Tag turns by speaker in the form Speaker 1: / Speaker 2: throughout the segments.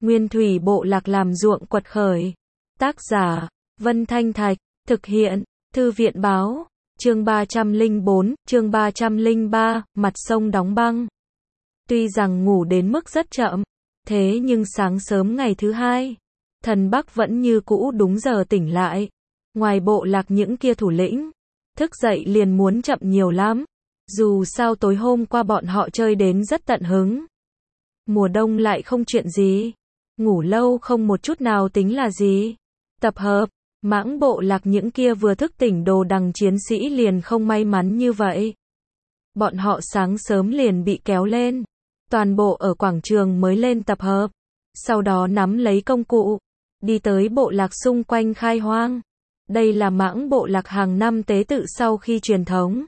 Speaker 1: Nguyên thủy bộ lạc làm ruộng quật khởi. Tác giả, Vân Thanh Thạch, thực hiện, Thư viện báo, chương 304, chương 303, mặt sông đóng băng. Tuy rằng ngủ đến mức rất chậm, thế nhưng sáng sớm ngày thứ hai, thần Bắc vẫn như cũ đúng giờ tỉnh lại. Ngoài bộ lạc những kia thủ lĩnh, thức dậy liền muốn chậm nhiều lắm. Dù sao tối hôm qua bọn họ chơi đến rất tận hứng. Mùa đông lại không chuyện gì. Ngủ lâu không một chút nào tính là gì. Tập hợp, mãng bộ lạc những kia vừa thức tỉnh đồ đằng chiến sĩ liền không may mắn như vậy. Bọn họ sáng sớm liền bị kéo lên. Toàn bộ ở quảng trường mới lên tập hợp. Sau đó nắm lấy công cụ, đi tới bộ lạc xung quanh khai hoang. Đây là mãng bộ lạc hàng năm tế tự sau khi truyền thống.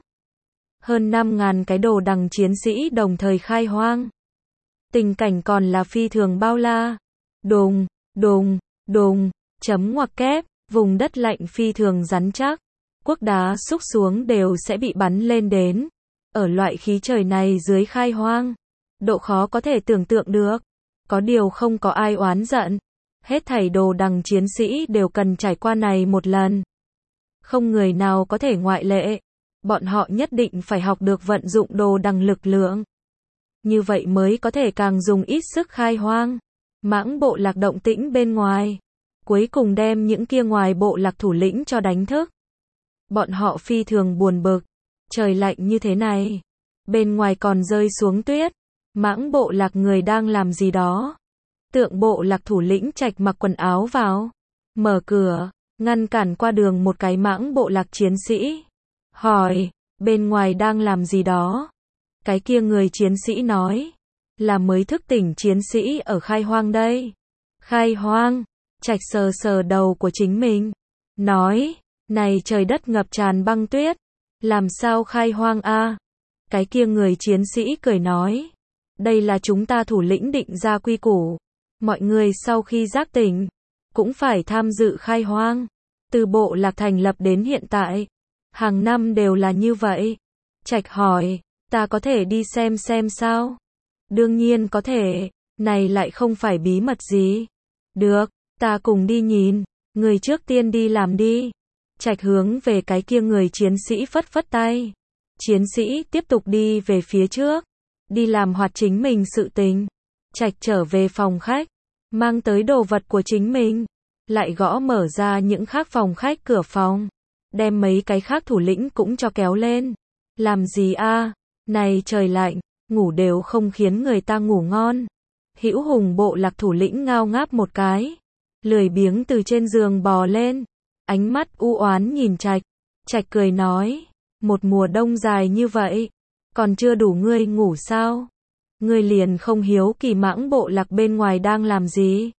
Speaker 1: Hơn 5.000 cái đồ đằng chiến sĩ đồng thời khai hoang. Tình cảnh còn là phi thường bao la. Đùng, đùng, đùng, chấm ngoặc kép, vùng đất lạnh phi thường rắn chắc. Cuốc đá xúc xuống đều sẽ bị bắn lên đến. Ở loại khí trời này dưới khai hoang, độ khó có thể tưởng tượng được. Có điều không có ai oán giận. Hết thảy đồ đằng chiến sĩ đều cần trải qua này một lần. Không người nào có thể ngoại lệ. Bọn họ nhất định phải học được vận dụng đồ đằng lực lượng. Như vậy mới có thể càng dùng ít sức khai hoang. Mãng bộ lạc động tĩnh bên ngoài. Cuối cùng đem những kia ngoài bộ lạc thủ lĩnh cho đánh thức. Bọn họ phi thường buồn bực. Trời lạnh như thế này. Bên ngoài còn rơi xuống tuyết. Mãng bộ lạc người đang làm gì đó. Tượng bộ lạc thủ lĩnh Trạch mặc quần áo vào. Mở cửa, ngăn cản qua đường một cái mãng bộ lạc chiến sĩ. Hỏi, bên ngoài đang làm gì đó? Cái kia người chiến sĩ nói, là mới thức tỉnh chiến sĩ ở khai hoang đây. Khai hoang, Trạch sờ sờ đầu của chính mình. Nói, này trời đất ngập tràn băng tuyết. Làm sao khai hoang a? Cái kia người chiến sĩ cười nói, đây là chúng ta thủ lĩnh định ra quy củ. Mọi người sau khi giác tỉnh, cũng phải tham dự khai hoang. Từ bộ lạc thành lập đến hiện tại, hàng năm đều là như vậy. Trạch hỏi, ta có thể đi xem sao? Đương nhiên có thể, này lại không phải bí mật gì. Được, ta cùng đi nhìn, người trước tiên đi làm đi. Trạch hướng về cái kia người chiến sĩ phất phất tay. Chiến sĩ tiếp tục đi về phía trước, đi làm hoạt chính mình sự tình. Trạch trở về phòng khách, mang tới đồ vật của chính mình, lại gõ mở ra những khác phòng khách cửa phòng, đem mấy cái khác thủ lĩnh cũng cho kéo lên. Làm gì a? Này trời lạnh, ngủ đều không khiến người ta ngủ ngon. Hữu Hùng bộ lạc thủ lĩnh ngao ngáp một cái, lười biếng từ trên giường bò lên, ánh mắt u oán nhìn Trạch. Trạch cười nói, một mùa đông dài như vậy, còn chưa đủ ngươi ngủ sao? Ngươi liền không hiếu kỳ mãng bộ lạc bên ngoài đang làm gì?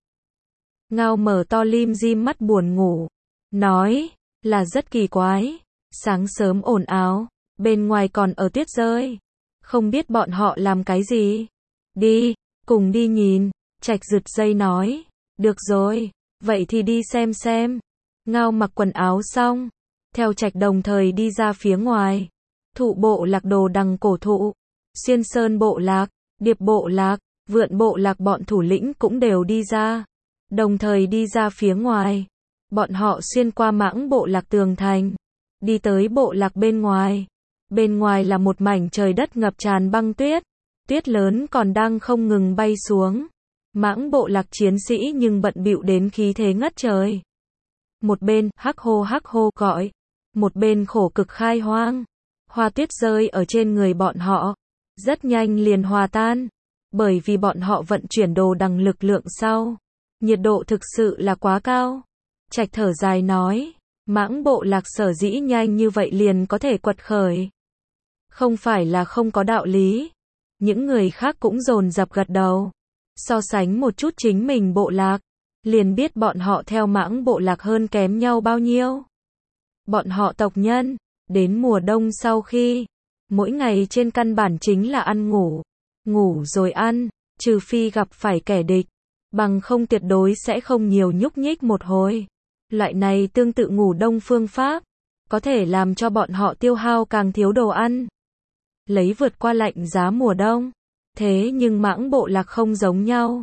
Speaker 1: Ngao mở to lim dim mắt buồn ngủ, nói, là rất kỳ quái. Sáng sớm ồn ào, bên ngoài còn ở tuyết rơi. Không biết bọn họ làm cái gì? Đi, cùng đi nhìn. Trạch giật dây nói, được rồi, vậy thì đi xem. Ngao mặc quần áo xong, theo Trạch đồng thời đi ra phía ngoài. Thụ bộ lạc đồ đằng cổ thụ, Xuyên Sơn bộ lạc, Điệp bộ lạc, Vượn bộ lạc bọn thủ lĩnh cũng đều đi ra. Đồng thời đi ra phía ngoài. Bọn họ xuyên qua mãng bộ lạc tường thành, đi tới bộ lạc bên ngoài. Bên ngoài là một mảnh trời đất ngập tràn băng tuyết. Tuyết lớn còn đang không ngừng bay xuống. Mãng bộ lạc chiến sĩ nhưng bận bịu đến khí thế ngất trời. Một bên hắc hô gọi, một bên khổ cực khai hoang. Hoa tuyết rơi ở trên người bọn họ, rất nhanh liền hòa tan, bởi vì bọn họ vận chuyển đồ đằng lực lượng sau. Nhiệt độ thực sự là quá cao. Trạch thở dài nói, mãng bộ lạc sở dĩ nhanh như vậy liền có thể quật khởi. Không phải là không có đạo lý. Những người khác cũng dồn dập gật đầu. So sánh một chút chính mình bộ lạc, liền biết bọn họ theo mãng bộ lạc hơn kém nhau bao nhiêu. Bọn họ tộc nhân, đến mùa đông sau khi, mỗi ngày trên căn bản chính là ăn ngủ. Ngủ rồi ăn, trừ phi gặp phải kẻ địch. Bằng không tuyệt đối sẽ không nhiều nhúc nhích một hồi. Loại này tương tự ngủ đông phương pháp, có thể làm cho bọn họ tiêu hao càng thiếu đồ ăn. Lấy vượt qua lạnh giá mùa đông. Thế nhưng mãng bộ lạc không giống nhau.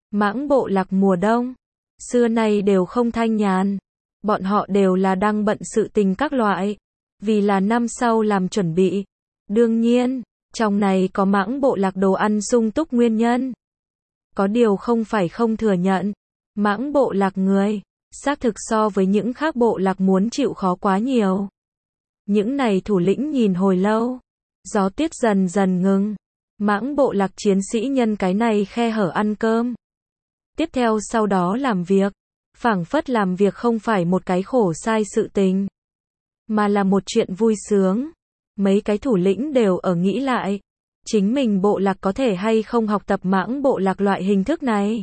Speaker 1: Mãng bộ lạc mùa đông, xưa nay đều không thanh nhàn. Bọn họ đều là đang bận sự tình các loại, vì là năm sau làm chuẩn bị. Đương nhiên, trong này có mãng bộ lạc đồ ăn sung túc nguyên nhân. Có điều không phải không thừa nhận, mãng bộ lạc người, xác thực so với những khác bộ lạc muốn chịu khó quá nhiều. Những này thủ lĩnh nhìn hồi lâu, gió tuyết dần dần ngừng, mãng bộ lạc chiến sĩ nhân cái này khe hở ăn cơm. Tiếp theo sau đó làm việc, phảng phất làm việc không phải một cái khổ sai sự tình, mà là một chuyện vui sướng. Mấy cái thủ lĩnh đều ở nghĩ lại, chính mình bộ lạc có thể hay không học tập mãng bộ lạc loại hình thức này.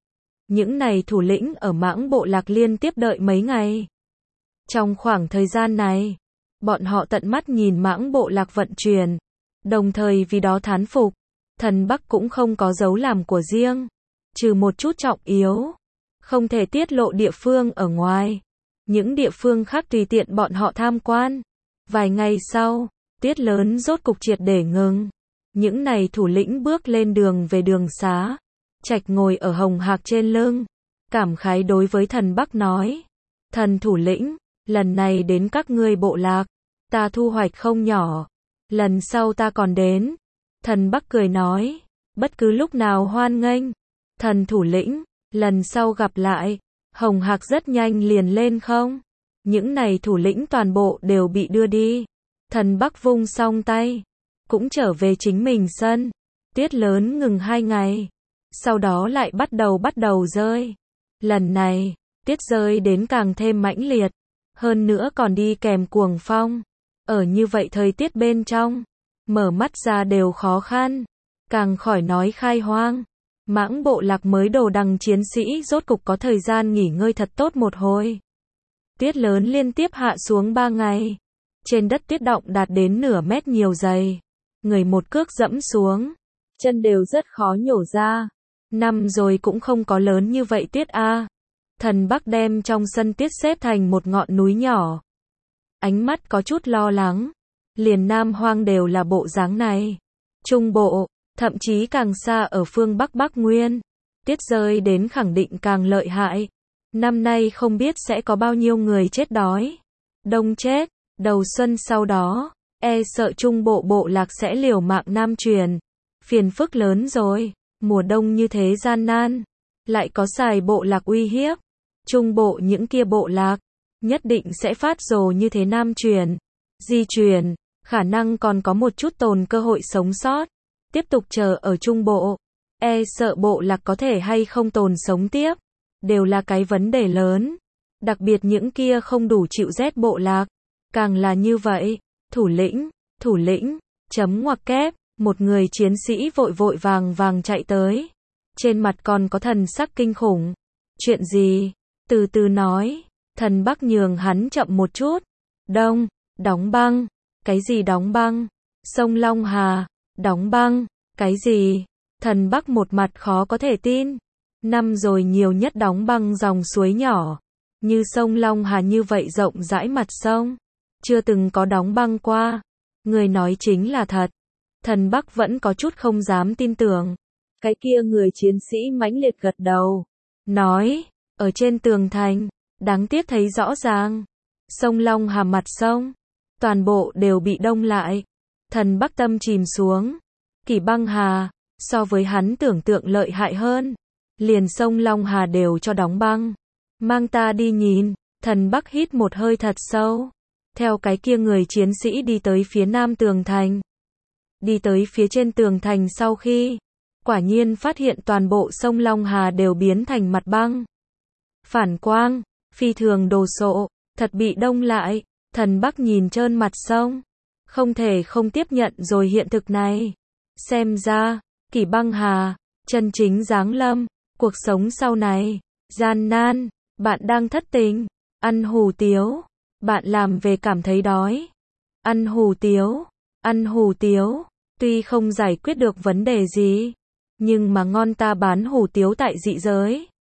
Speaker 1: Những này thủ lĩnh ở mãng bộ lạc liên tiếp đợi mấy ngày. Trong khoảng thời gian này, bọn họ tận mắt nhìn mãng bộ lạc vận chuyển, đồng thời vì đó thán phục. Thần Bắc cũng không có dấu làm của riêng, trừ một chút trọng yếu, không thể tiết lộ địa phương ở ngoài. Những địa phương khác tùy tiện bọn họ tham quan. Vài ngày sau, tuyết lớn rốt cục triệt để ngừng. Những này thủ lĩnh bước lên đường về đường xá. Trạch ngồi ở hồng hạc trên lưng, cảm khái đối với thần Bắc nói. Thần thủ lĩnh, lần này đến các ngươi bộ lạc, ta thu hoạch không nhỏ. Lần sau ta còn đến. Thần Bắc cười nói, bất cứ lúc nào hoan nghênh. Thần thủ lĩnh, lần sau gặp lại. Hồng hạc rất nhanh liền lên không? Những này thủ lĩnh toàn bộ đều bị đưa đi. Thần Bắc vung xong tay, cũng trở về chính mình sân. Tuyết lớn ngừng 2 ngày, sau đó lại bắt đầu rơi. Lần này, tuyết rơi đến càng thêm mãnh liệt, hơn nữa còn đi kèm cuồng phong. Ở như vậy thời tiết bên trong, mở mắt ra đều khó khăn, càng khỏi nói khai hoang. Mãng bộ lạc mới đồ đằng chiến sĩ rốt cục có thời gian nghỉ ngơi thật tốt một hồi. Tuyết lớn liên tiếp hạ xuống 3 ngày. Trên đất tuyết đọng đạt đến nửa mét nhiều dày. Người một cước dẫm xuống, chân đều rất khó nhổ ra. Năm rồi cũng không có lớn như vậy tuyết a. Thần Bắc đem trong sân tuyết xếp thành một ngọn núi nhỏ. Ánh mắt có chút lo lắng. Liền Nam Hoang đều là bộ dáng này. Trung bộ, thậm chí càng xa ở phương Bắc Bắc Nguyên. Tuyết rơi đến khẳng định càng lợi hại. Năm nay không biết sẽ có bao nhiêu người chết đói. Đông chết, đầu xuân sau đó, e sợ trung bộ bộ lạc sẽ liều mạng nam truyền. Phiền phức lớn rồi, mùa đông như thế gian nan. Lại có xài bộ lạc uy hiếp. Trung bộ những kia bộ lạc, nhất định sẽ phát rồ như thế nam truyền. Di truyền, khả năng còn có một chút tồn cơ hội sống sót. Tiếp tục chờ ở trung bộ, e sợ bộ lạc có thể hay không tồn sống tiếp, đều là cái vấn đề lớn. Đặc biệt những kia không đủ chịu rét bộ lạc, càng là như vậy. Thủ lĩnh, chấm ngoặc kép, một người chiến sĩ vội vội vàng chạy tới. Trên mặt còn có thần sắc kinh khủng. Chuyện gì? Từ từ nói. Thần Bắc nhường hắn chậm một chút. Đóng băng. Cái gì đóng băng? Sông Long Hà. Đóng băng, cái gì? Thần Bắc một mặt khó có thể tin. Năm rồi nhiều nhất đóng băng dòng suối nhỏ, như sông Long Hà như vậy rộng rãi mặt sông, chưa từng có đóng băng qua. Người nói chính là thật. Thần Bắc vẫn có chút không dám tin tưởng. Cái kia người chiến sĩ mãnh liệt gật đầu, nói, ở trên tường thành, đáng tiếc thấy rõ ràng. Sông Long Hà mặt sông, toàn bộ đều bị đông lại. Thần Bắc tâm chìm xuống. Kỷ băng hà, so với hắn tưởng tượng lợi hại hơn. Liền sông Long Hà đều cho đóng băng. Mang ta đi nhìn. Thần Bắc hít một hơi thật sâu. Theo cái kia người chiến sĩ đi tới phía nam tường thành. Đi tới phía trên tường thành sau khi, quả nhiên phát hiện toàn bộ sông Long Hà đều biến thành mặt băng. Phản quang, phi thường đồ sộ, thật bị đông lại. Thần Bắc nhìn trơn mặt sông, không thể không tiếp nhận rồi hiện thực này. Xem ra, Kỷ băng hà, chân chính giáng lâm, cuộc sống sau này, gian nan, bạn đang thất tình, ăn hủ tiếu, bạn làm về cảm thấy đói. Ăn hủ tiếu, tuy không giải quyết được vấn đề gì, nhưng mà ngon ta bán hủ tiếu tại dị giới.